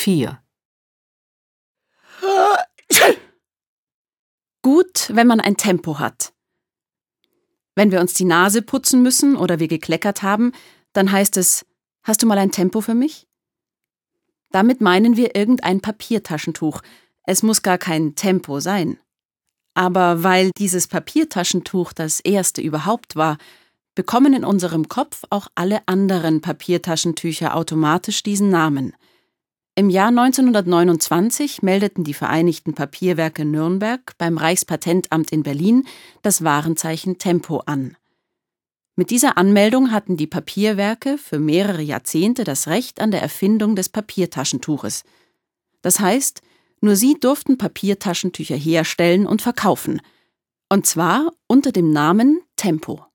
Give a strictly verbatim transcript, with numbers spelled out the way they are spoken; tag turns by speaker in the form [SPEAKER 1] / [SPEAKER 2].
[SPEAKER 1] vier. Gut, wenn man ein Tempo hat. Wenn wir uns die Nase putzen müssen oder wir gekleckert haben, dann heißt es: Hast du mal ein Tempo für mich? Damit meinen wir irgendein Papiertaschentuch. Es muss gar kein Tempo sein. Aber weil dieses Papiertaschentuch das erste überhaupt war, bekommen in unserem Kopf auch alle anderen Papiertaschentücher automatisch diesen Namen. Im Jahr neunzehnhundertneunundzwanzig meldeten die Vereinigten Papierwerke Nürnberg beim Reichspatentamt in Berlin das Warenzeichen Tempo an. Mit dieser Anmeldung hatten die Papierwerke für mehrere Jahrzehnte das Recht an der Erfindung des Papiertaschentuches. Das heißt, nur sie durften Papiertaschentücher herstellen und verkaufen. Und zwar unter dem Namen Tempo.